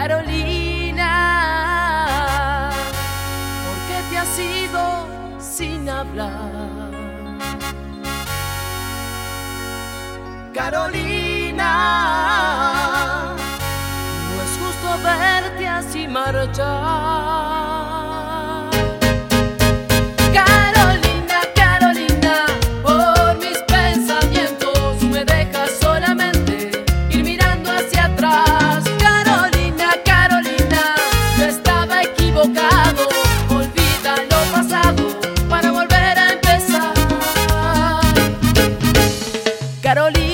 Carolina, ¿por qué te has ido sin hablar? Carolina, no es justo verte así marchar. Carolina, Carolina, por mis pensamientos me dejas solamente ir mirando hacia atrás. Carolina, Carolina, yo estaba equivocado. Olvida lo pasado para volver a empezar. Carolina,